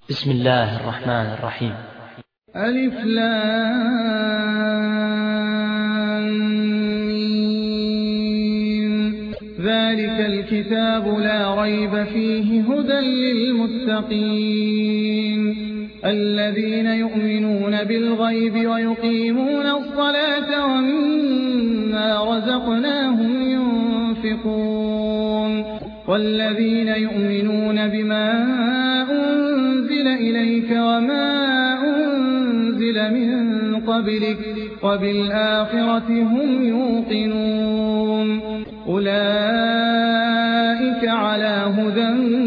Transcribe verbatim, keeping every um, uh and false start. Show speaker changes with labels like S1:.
S1: بسم الله الرحمن الرحيم.
S2: ألف لام ميم. ذلك الكتاب لا ريب فيه هدى للمتقين الذين يؤمنون بالغيب ويقيمون الصلاة ومما رزقناهم ينفقون والذين يؤمنون بما أنزل إليك وما أنزل من قبلك وبالآخرة هم يوقنون أولئك على هدى